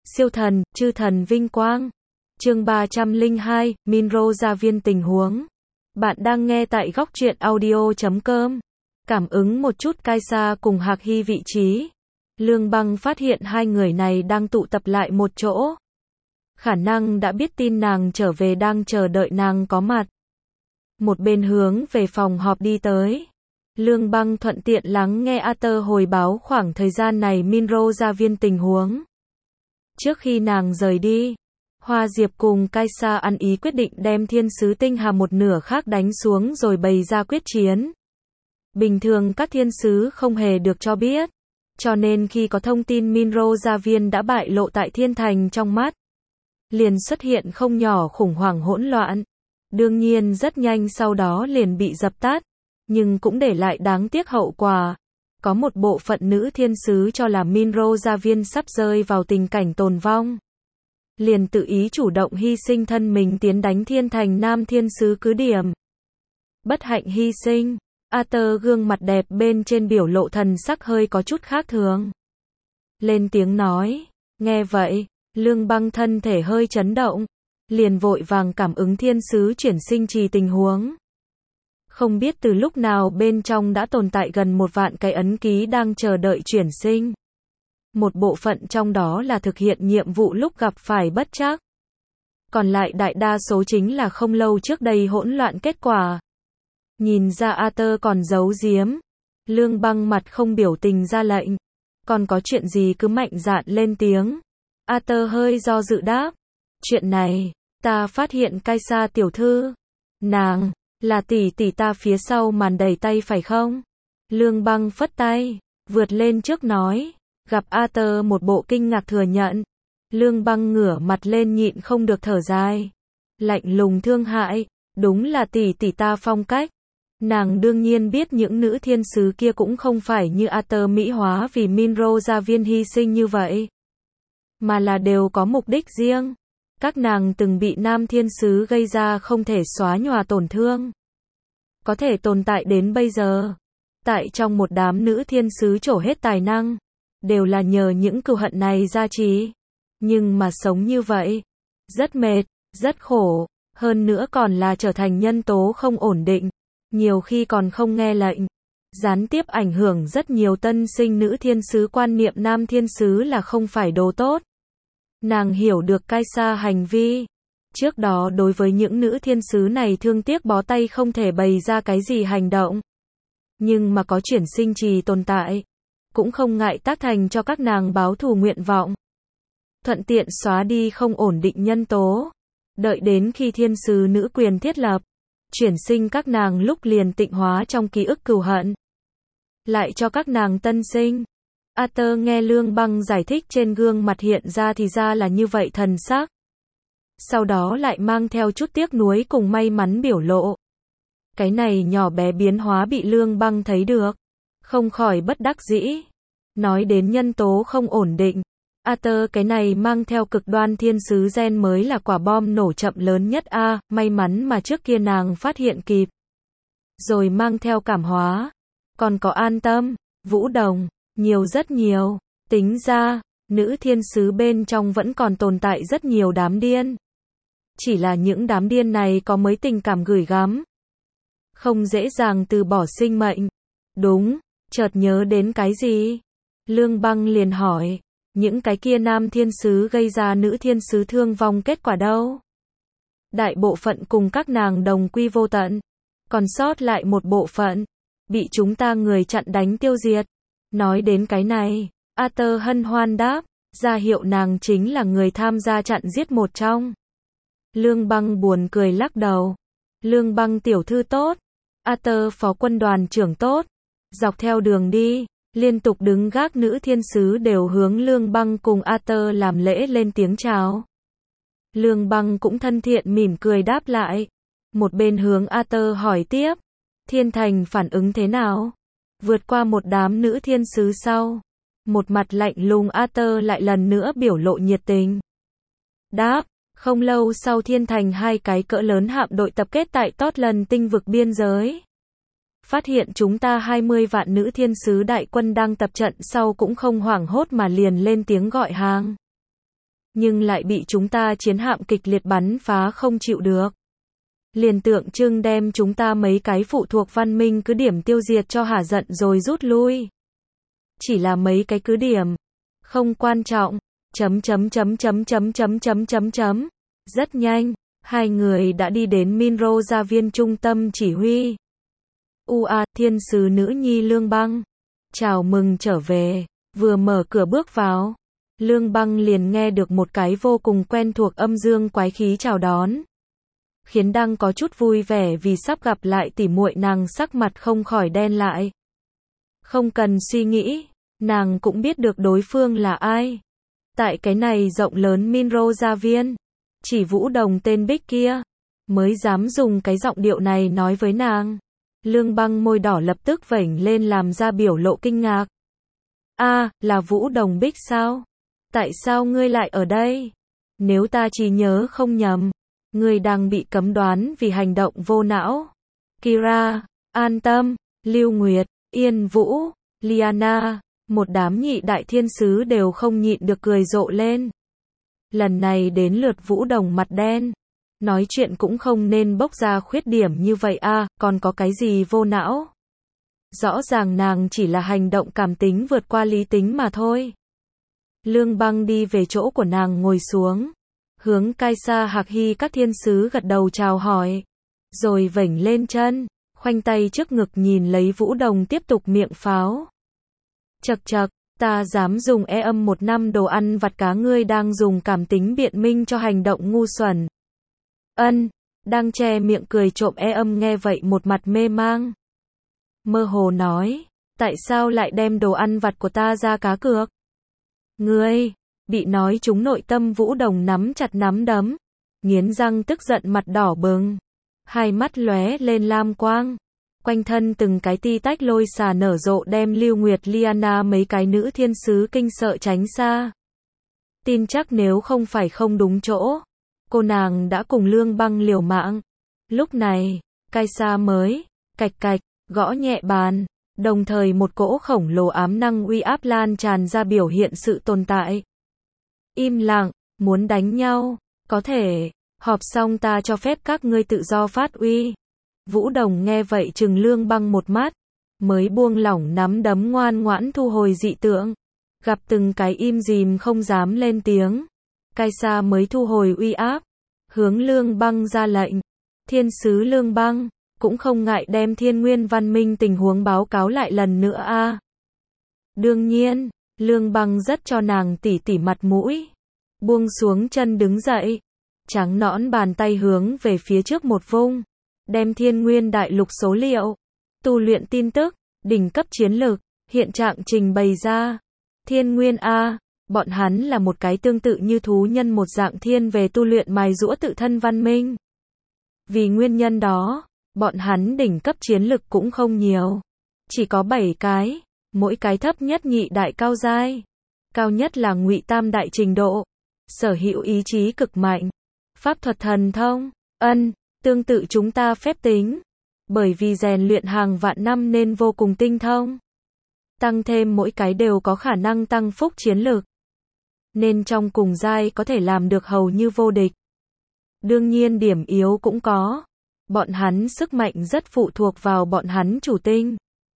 Siêu thần, chư thần vinh quang. Chương 302, Minro gia viên tình huống. Bạn đang nghe tại góc truyện audio.com. Cảm ứng một chút Kaisa cùng Hạc Hy vị trí. Lương Băng phát hiện hai người này đang tụ tập lại một chỗ. Khả năng đã biết tin nàng trở về đang chờ đợi nàng có mặt. Một bên hướng về phòng họp đi tới. Lương Băng thuận tiện lắng nghe Arthur hồi báo khoảng thời gian này Minro gia viên tình huống. Trước khi nàng rời đi, Hoa Diệp cùng Kaisa ăn ý quyết định đem thiên sứ tinh hà một nửa khác đánh xuống rồi bày ra quyết chiến. Bình thường các thiên sứ không hề được cho biết, cho nên khi có thông tin Minro gia viên đã bại lộ tại thiên thành trong mắt, liền xuất hiện không nhỏ khủng hoảng hỗn loạn. Đương nhiên rất nhanh sau đó liền bị dập tắt, nhưng cũng để lại đáng tiếc hậu quả. Có một bộ phận nữ thiên sứ cho là Minro gia viên sắp rơi vào tình cảnh tồn vong, liền tự ý chủ động hy sinh thân mình tiến đánh thiên thành nam thiên sứ cứ điểm. Bất hạnh hy sinh. Arthur gương mặt đẹp bên trên biểu lộ thần sắc hơi có chút khác thường. Lên tiếng nói. Nghe vậy, Lương Băng thân thể hơi chấn động, liền vội vàng cảm ứng thiên sứ chuyển sinh trì tình huống. Không biết từ lúc nào bên trong đã tồn tại gần 1 vạn cái ấn ký đang chờ đợi chuyển sinh. Một bộ phận trong đó là thực hiện nhiệm vụ lúc gặp phải bất trắc. Còn lại đại đa số chính là không lâu trước đây hỗn loạn kết quả. Nhìn ra Arthur còn giấu giếm, Lương Băng mặt không biểu tình ra lệnh. Còn có chuyện gì cứ mạnh dạn lên tiếng. Arthur hơi do dự đáp. Chuyện này, ta phát hiện Kaisa tiểu thư. Nàng, là tỷ tỷ ta phía sau màn đẩy tay phải không? Lương Băng phất tay, vượt lên trước nói. Gặp Arthur một bộ kinh ngạc thừa nhận. Lương Băng ngửa mặt lên nhịn không được thở dài. Lạnh lùng thương hại, đúng là tỷ tỷ ta phong cách. Nàng đương nhiên biết những nữ thiên sứ kia cũng không phải như Arthur mỹ hóa vì Minro gia viên hy sinh như vậy, mà là đều có mục đích riêng. Các nàng từng bị nam thiên sứ gây ra không thể xóa nhòa tổn thương, có thể tồn tại đến bây giờ, tại trong một đám nữ thiên sứ trổ hết tài năng, đều là nhờ những cừu hận này gia trì. Nhưng mà sống như vậy, rất mệt, rất khổ, hơn nữa còn là trở thành nhân tố không ổn định, nhiều khi còn không nghe lệnh, gián tiếp ảnh hưởng rất nhiều tân sinh nữ thiên sứ quan niệm nam thiên sứ là không phải đồ tốt. Nàng hiểu được Kaisa hành vi. Trước đó đối với những nữ thiên sứ này thương tiếc bó tay không thể bày ra cái gì hành động. Nhưng mà có chuyển sinh trì tồn tại, cũng không ngại tác thành cho các nàng báo thù nguyện vọng. Thuận tiện xóa đi không ổn định nhân tố. Đợi đến khi thiên sứ nữ quyền thiết lập, chuyển sinh các nàng lúc liền tịnh hóa trong ký ức cừu hận, lại cho các nàng tân sinh. Arthur nghe Lương Băng giải thích trên gương mặt hiện ra thì ra là như vậy thần sắc. Sau đó lại mang theo chút tiếc nuối cùng may mắn biểu lộ. Cái này nhỏ bé biến hóa bị Lương Băng thấy được, không khỏi bất đắc dĩ. Nói đến nhân tố không ổn định, Arthur cái này mang theo cực đoan thiên sứ gen mới là quả bom nổ chậm lớn nhất a, may mắn mà trước kia nàng phát hiện kịp. Rồi mang theo cảm hóa, còn có an tâm, vũ đồng, nhiều rất nhiều. Tính ra, nữ thiên sứ bên trong vẫn còn tồn tại rất nhiều đám điên. Chỉ là những đám điên này có mấy tình cảm gửi gắm, không dễ dàng từ bỏ sinh mệnh. Đúng, chợt nhớ đến cái gì? Lương Băng liền hỏi. Những cái kia nam thiên sứ gây ra nữ thiên sứ thương vong kết quả đâu? Đại bộ phận cùng các nàng đồng quy vô tận, còn sót lại một bộ phận, bị chúng ta người chặn đánh tiêu diệt. Nói đến cái này, Arthur hân hoan đáp, ra hiệu nàng chính là người tham gia chặn giết một trong. Lương Băng buồn cười lắc đầu. Lương Băng tiểu thư tốt, Arthur phó quân đoàn trưởng tốt. Dọc theo đường đi, liên tục đứng gác nữ thiên sứ đều hướng Lương Băng cùng Arthur làm lễ lên tiếng chào. Lương Băng cũng thân thiện mỉm cười đáp lại. Một bên hướng Arthur hỏi tiếp, thiên thành phản ứng thế nào? Vượt qua một đám nữ thiên sứ sau, một mặt lạnh lùng Arthur lại lần nữa biểu lộ nhiệt tình. Đáp, không lâu sau thiên thành 2 cái cỡ lớn hạm đội tập kết tại Totland tinh vực biên giới. Phát hiện chúng ta 20 vạn nữ thiên sứ đại quân đang tập trận sau cũng không hoảng hốt mà liền lên tiếng gọi hàng. nhưng lại bị chúng ta chiến hạm kịch liệt bắn phá không chịu được. Liền tượng trưng đem chúng ta mấy cái phụ thuộc văn minh cứ điểm tiêu diệt cho hả giận rồi rút lui. Chỉ là mấy cái cứ điểm. Không quan trọng. Rất nhanh, hai người đã đi đến Minro gia viên trung tâm chỉ huy. Thiên sứ nữ nhi Lương Băng. Chào mừng trở về. Vừa mở cửa bước vào, Lương Băng liền nghe được một cái vô cùng quen thuộc âm dương quái khí chào đón. Khiến đang có chút vui vẻ vì sắp gặp lại tỉ muội nàng sắc mặt không khỏi đen lại. Không cần suy nghĩ, nàng cũng biết được đối phương là ai. Tại cái này rộng lớn Minro gia viên, chỉ Vũ Đồng tên Bích kia mới dám dùng cái giọng điệu này nói với nàng. Lương Băng môi đỏ lập tức vểnh lên làm ra biểu lộ kinh ngạc. Là Vũ Đồng Bích sao? Tại sao ngươi lại ở đây? Nếu ta chỉ nhớ không nhầm, ngươi đang bị cấm đoán vì hành động vô não. Kira, An Tâm, Lưu Nguyệt, Yên Vũ, Liana, một đám nhị đại thiên sứ đều không nhịn được cười rộ lên. Lần này đến lượt Vũ Đồng mặt đen. Nói chuyện cũng không nên bốc ra khuyết điểm như vậy còn có cái gì vô não? Rõ ràng nàng chỉ là hành động cảm tính vượt qua lý tính mà thôi. Lương Băng đi về chỗ của nàng ngồi xuống. Hướng Kaisa Hạc Hy các thiên sứ gật đầu chào hỏi. Rồi vểnh lên chân, khoanh tay trước ngực nhìn lấy Vũ Đồng tiếp tục miệng pháo. Chậc chậc, ta dám dùng âm 1 năm đồ ăn vặt cá, ngươi đang dùng cảm tính biện minh cho hành động ngu xuẩn. Đang che miệng cười trộm nghe vậy một mặt mê mang. Mơ hồ nói, tại sao lại đem đồ ăn vặt của ta ra cá cược? Ngươi, bị nói trúng nội tâm Vũ Đồng nắm chặt nắm đấm, nghiến răng tức giận mặt đỏ bừng, hai mắt lóe lên lam quang, quanh thân từng cái ti tách lôi xà nở rộ đem Lưu Nguyệt Liana mấy cái nữ thiên sứ kinh sợ tránh xa. Tin chắc nếu không phải không đúng chỗ, cô nàng đã cùng Lương Băng liều mạng. Lúc này, Kaisa mới cạch cạch gõ nhẹ bàn, đồng thời một cỗ khổng lồ ám năng uy áp lan tràn ra biểu hiện sự tồn tại. Im lặng, muốn đánh nhau, có thể, họp xong ta cho phép các ngươi tự do phát uy. Vũ Đồng nghe vậy trừng Lương Băng một mắt, mới buông lỏng nắm đấm ngoan ngoãn thu hồi dị tượng. Gặp từng cái im dìm không dám lên tiếng, Kaisa mới thu hồi uy áp, hướng Lương Băng ra lệnh. Thiên sứ Lương Băng cũng không ngại đem Thiên Nguyên văn minh tình huống báo cáo lại lần nữa Đương nhiên, Lương Băng rất cho nàng tỉ mặt mũi. Buông xuống chân đứng dậy, trắng nõn bàn tay hướng về phía trước một vung, đem Thiên Nguyên đại lục số liệu, tu luyện tin tức, đỉnh cấp chiến lược, hiện trạng trình bày ra. Thiên Nguyên bọn hắn là một cái tương tự như thú nhân một dạng thiên về tu luyện mài giũa tự thân văn minh. Vì nguyên nhân đó, bọn hắn đỉnh cấp chiến lực cũng không nhiều. Chỉ có 7 cái, mỗi cái thấp nhất nhị đại cao giai. Cao nhất là ngụy tam đại trình độ. Sở hữu ý chí cực mạnh. Pháp thuật thần thông, tương tự chúng ta phép tính. Bởi vì rèn luyện hàng vạn năm nên vô cùng tinh thông. Tăng thêm mỗi cái đều có khả năng tăng phúc chiến lực. Nên trong cùng giai có thể làm được hầu như vô địch. Đương nhiên điểm yếu cũng có. Bọn hắn sức mạnh rất phụ thuộc vào bọn hắn chủ tinh.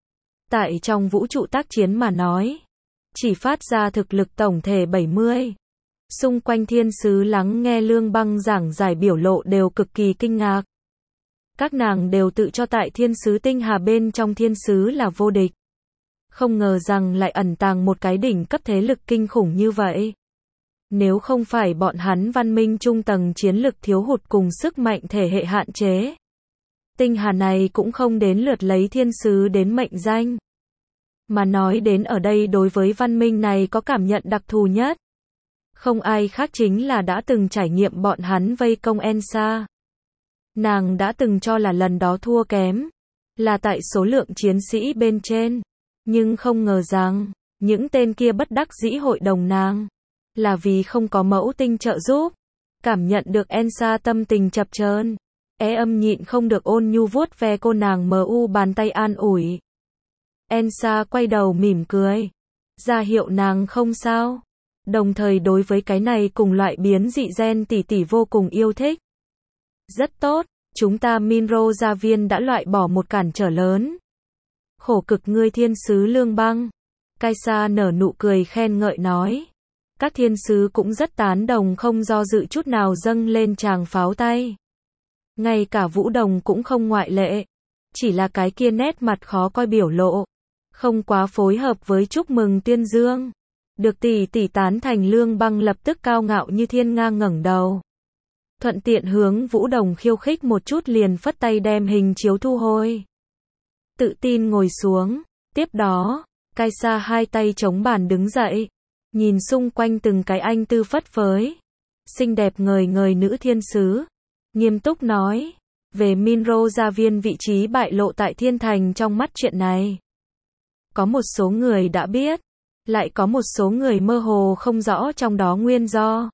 Tại trong vũ trụ tác chiến mà nói, chỉ phát ra thực lực tổng thể 70. Xung quanh thiên sứ lắng nghe Lương Băng giảng giải biểu lộ đều cực kỳ kinh ngạc. Các nàng đều tự cho tại thiên sứ tinh hà bên trong thiên sứ là vô địch. Không ngờ rằng lại ẩn tàng một cái đỉnh cấp thế lực kinh khủng như vậy. Nếu không phải bọn hắn văn minh trung tầng chiến lực thiếu hụt cùng sức mạnh thể hệ hạn chế, tinh hà này cũng không đến lượt lấy thiên sứ đến mệnh danh. Mà nói đến ở đây đối với văn minh này có cảm nhận đặc thù nhất. Không ai khác chính là đã từng trải nghiệm bọn hắn vây công Ensa. Nàng đã từng cho là lần đó thua kém, là tại số lượng chiến sĩ bên trên. Nhưng không ngờ rằng, những tên kia bất đắc dĩ hội đồng nàng. Là vì không có mẫu tinh trợ giúp. Cảm nhận được Ensa tâm tình chập chờn, nhịn không được ôn nhu vuốt ve cô nàng bàn tay an ủi. Ensa quay đầu mỉm cười, ra hiệu nàng không sao. đồng thời đối với cái này cùng loại biến dị gen tỷ tỷ vô cùng yêu thích. Rất tốt, chúng ta Minro gia viên đã loại bỏ một cản trở lớn. Khổ cực ngươi thiên sứ Lương Băng. Kaisa nở nụ cười khen ngợi nói. Các thiên sứ cũng rất tán đồng không do dự chút nào dâng lên tràng pháo tay. Ngay cả Vũ Đồng cũng không ngoại lệ. Chỉ là cái kia nét mặt khó coi biểu lộ. Không quá phối hợp với chúc mừng tuyên dương. Được tỷ tỷ tán thành Lương Băng lập tức cao ngạo như thiên nga ngẩng đầu. Thuận tiện hướng Vũ Đồng khiêu khích một chút liền phất tay đem hình chiếu thu hồi. Tự tin ngồi xuống. Tiếp đó, Kaisa hai tay chống bàn đứng dậy. Nhìn xung quanh từng cái anh tư phất phới. Xinh đẹp ngời ngời nữ thiên sứ. Nghiêm túc nói. Về Minro gia viên vị trí bại lộ tại thiên thành trong mắt chuyện này. Có một số người đã biết. Lại có một số người mơ hồ không rõ trong đó nguyên do.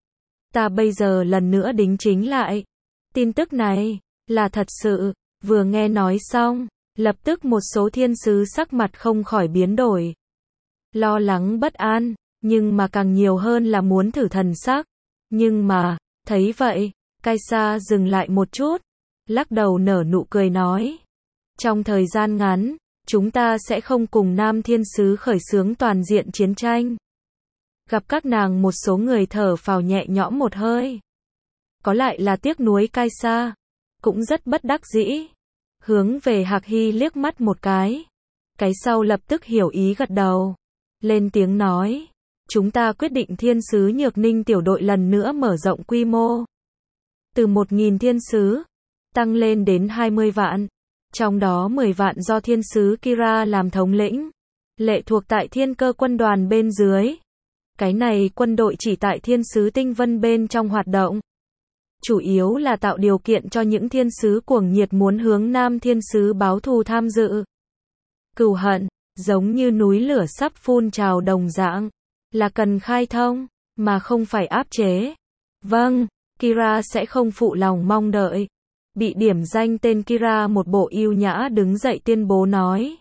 Ta bây giờ lần nữa đính chính lại. Tin tức này, là thật sự. Vừa nghe nói xong, lập tức một số thiên sứ sắc mặt không khỏi biến đổi. Lo lắng bất an, nhưng mà càng nhiều hơn là muốn thử thần sắc. Nhưng mà, thấy vậy, Kaisa dừng lại một chút. Lắc đầu nở nụ cười nói. Trong thời gian ngắn, chúng ta sẽ không cùng nam thiên sứ khởi xướng toàn diện chiến tranh. Gặp các nàng một số người thở phào nhẹ nhõm một hơi. Có lại là tiếc nuối Kaisa. Cũng rất bất đắc dĩ. Hướng về Hạc Hy liếc mắt một cái. Cái sau lập tức hiểu ý gật đầu. Lên tiếng nói. Chúng ta quyết định thiên sứ Nhược Ninh tiểu đội lần nữa mở rộng quy mô. Từ 1.000 thiên sứ, tăng lên đến 20 vạn. Trong đó 10 vạn do thiên sứ Kira làm thống lĩnh. Lệ thuộc tại thiên cơ quân đoàn bên dưới. Cái này quân đội chỉ tại thiên sứ tinh vân bên trong hoạt động. Chủ yếu là tạo điều kiện cho những thiên sứ cuồng nhiệt muốn hướng nam thiên sứ báo thù tham dự. Cừu hận, giống như núi lửa sắp phun trào đồng dạng. Là cần khai thông, mà không phải áp chế. Vâng, Kira sẽ không phụ lòng mong đợi. Bị điểm danh tên Kira một bộ yêu nhã đứng dậy tuyên bố nói.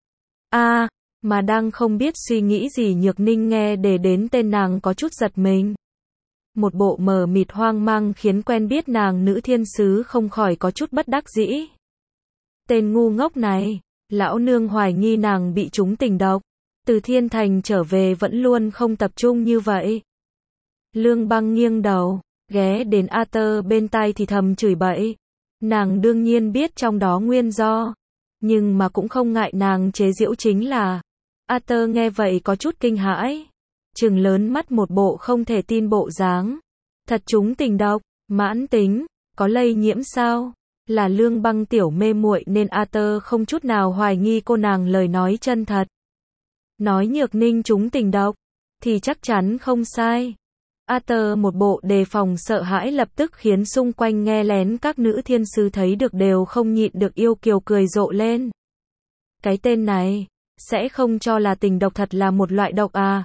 Mà đang không biết suy nghĩ gì Nhược Ninh nghe để đến tên nàng có chút giật mình. Một bộ mờ mịt hoang mang khiến quen biết nàng nữ thiên sứ không khỏi có chút bất đắc dĩ. Tên ngu ngốc này, lão nương hoài nghi nàng bị trúng tình độc. Từ thiên thành trở về vẫn luôn không tập trung như vậy. Lương Băng nghiêng đầu, ghé đến Arthur bên tai thì thầm chửi bậy. Nàng đương nhiên biết trong đó nguyên do. Nhưng mà cũng không ngại nàng chế giễu chính là. Arthur nghe vậy có chút kinh hãi. Trừng lớn mắt một bộ không thể tin bộ dáng. Thật trúng tình độc, mãn tính, có lây nhiễm sao? Là Lương Băng tiểu mê muội nên Arthur không chút nào hoài nghi cô nàng lời nói chân thật. Nói Nhược Ninh trúng tình độc, thì chắc chắn không sai. Arthur một bộ đề phòng sợ hãi lập tức khiến xung quanh nghe lén các nữ thiên sứ thấy được đều không nhịn được yêu kiều cười rộ lên. Cái tên này, sẽ không cho là tình độc thật là một loại độc à?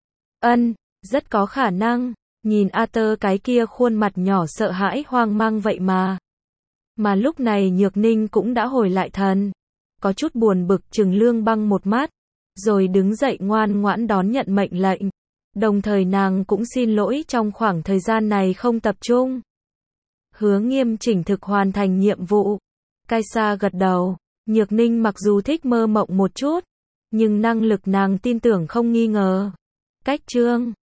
Rất có khả năng. Nhìn Arthur cái kia khuôn mặt nhỏ sợ hãi hoang mang vậy mà. Mà lúc này Nhược Ninh cũng đã hồi lại thần. Có chút buồn bực chừng Lương Băng một mắt. Rồi đứng dậy ngoan ngoãn đón nhận mệnh lệnh. Đồng thời nàng cũng xin lỗi trong khoảng thời gian này không tập trung. Hứa nghiêm chỉnh thực hoàn thành nhiệm vụ. Kaisa gật đầu. Nhược Ninh mặc dù thích mơ mộng một chút. Nhưng năng lực nàng tin tưởng không nghi ngờ. Cách chương